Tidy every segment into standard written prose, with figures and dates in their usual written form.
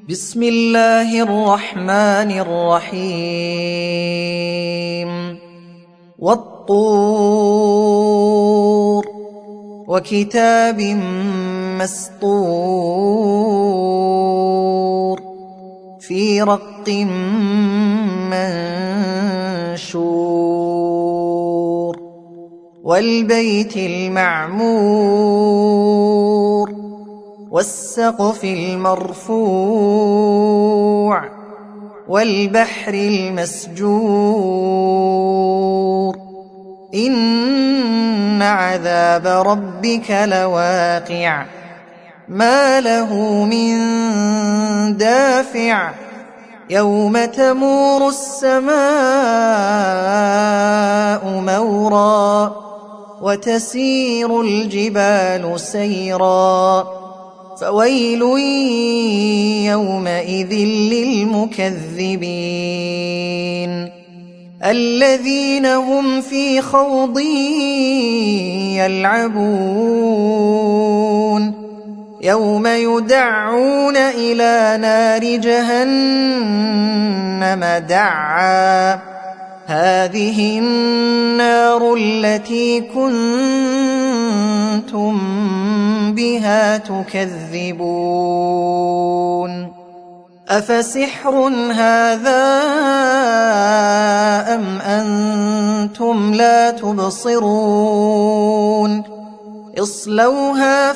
بسم الله الرحمن الرحيم والطور وكتاب مسطور في رق منشور والبيت المعمور والسقف المرفوع والبحر المسجور إن عذاب ربك لواقع ما له من دافع يوم تمور السماء مورا وتسير الجبال سيرا فويل يومئذ للمكذبين الذين هم في خوض يلعبون يوم يدعون إلى نار جهنم دعا هذه النار التي كنتم بها تكذبون أفسحر هذا أم أنتم لا تبصرون اصلوها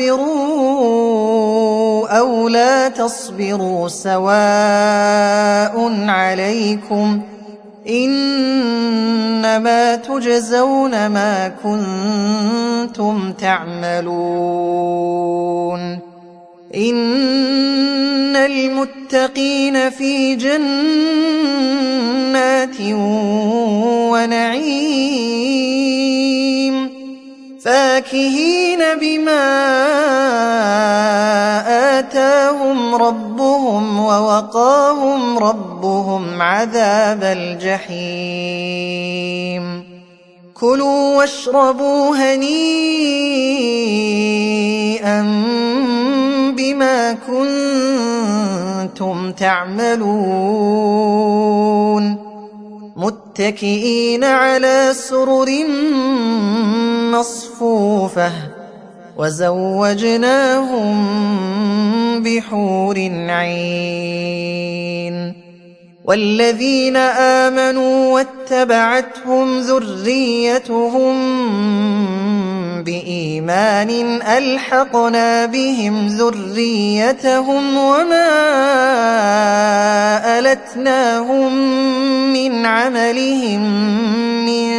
فاصبروا أو لا تصبروا سواء عليكم إنما تجزون ما كنتم تعملون إن المتقين في جنات ونعيم فاكهين بما آتاهم ربهم ووقاهم ربهم عذاب الجحيم كلوا واشربوا هنيئا بما كنتم تعملون متكئين على سرر مصفوفة وزوجناهم بحور عين والذين آمنوا واتبعتهم ذريتهم بإيمان ألحقنا بهم ذريتهم وما ألتناهم من عملهم من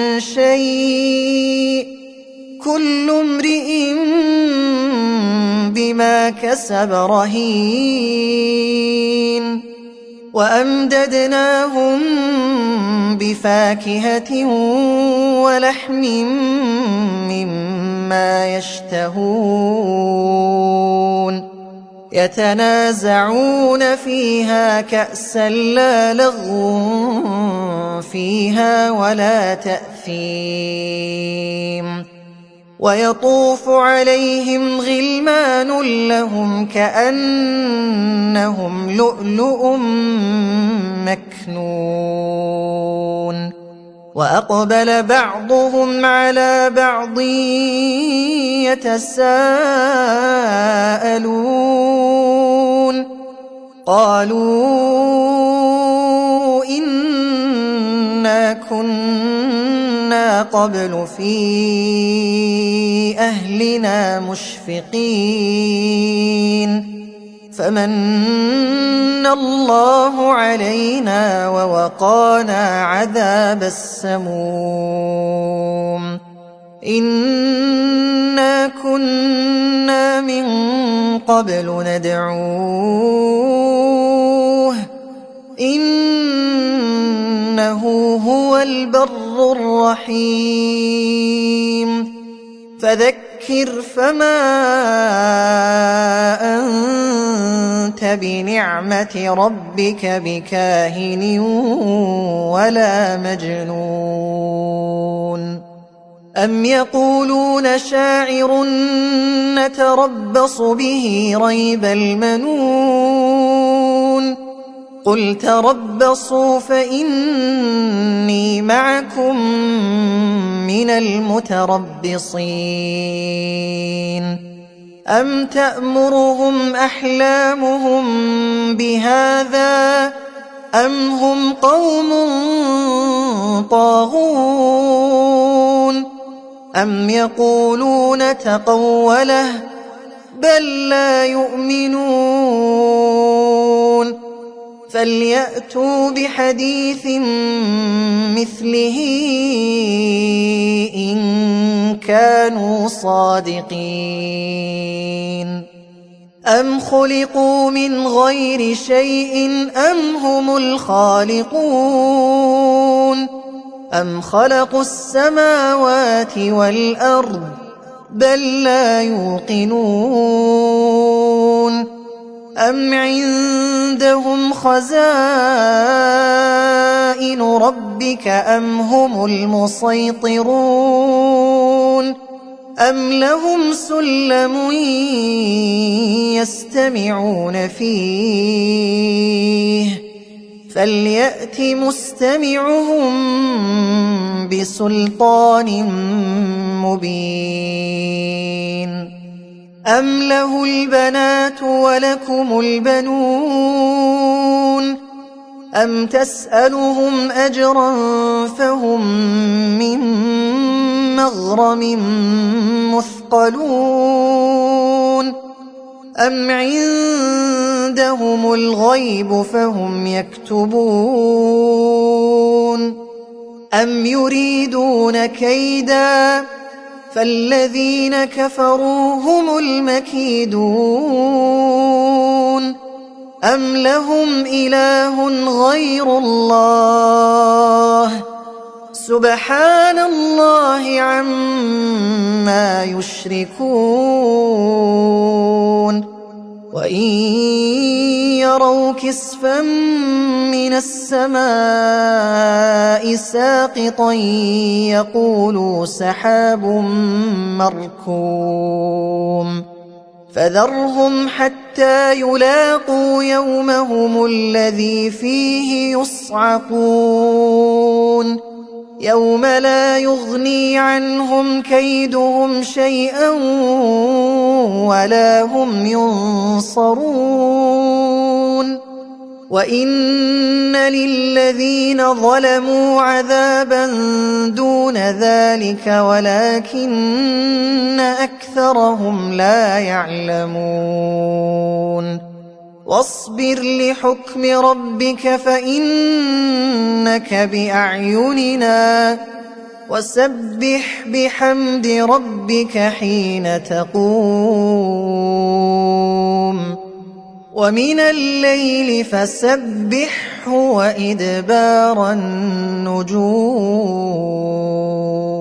شيء كل امرئ بما كسب رهين وأمددناهم بفاكهة ولحم مما يشتهون يتنازعون فيها كأسا لا لغو فيها ولا تأثيم ويطوف عليهم غلمان لهم كأنهم لؤلؤ مكنون وأقبل بعضهم على بعض يتساءلون قالوا إنا كنا قبل في أهلنا مشفقين فمن الله علينا ووقانا عذاب السموم إنا كنا من قبل ندعوه إنه هو البر الرحيم فذكر فما أنت بنعمة ربك بكاهن ولا مجنون أم يقولون شاعر نتربص به ريب المنون قل تربصوا فإني معكم من المتربصين أم تأمرهم أحلامهم بهذا أم هم قوم طاغون أم يقولون تقوله بل لا يؤمنون فليأتوا بحديث مثله إن كانوا صادقين أم خلقوا من غير شيء أم هم الخالقون أم خلقوا السماوات والأرض بل لا يوقنون أم عندهم خزائن ربك أم هم المسيطرون أم لهم سلم يستمعون فيه فليأت مستمعهم بسلطان مبين أم له البنات ولكم البنون أم تسألهم أجرا فهم من مغرم مثقلون أم عندهم الغيب فهم يكتبون أم يريدون كيدا فالذين كفروا هم المكيدون أم لهم إله غير الله سبحان الله عما يشركون وإن يروا كسفا من السماء ساقطا يقولوا سحاب مركوم فذرهم حتى يلاقوا يومهم الذي فيه يصعقون يوم لا يغني عنهم كيدهم شيئا ولا هم ينصرون وإن للذين ظلموا عذابا دون ذلك ولكن أكثرهم لا يعلمون واصبر لحكم ربك فإنك بأعيننا وسبح بحمد ربك حين تقوم ومن الليل فسبحه وإدبار النجوم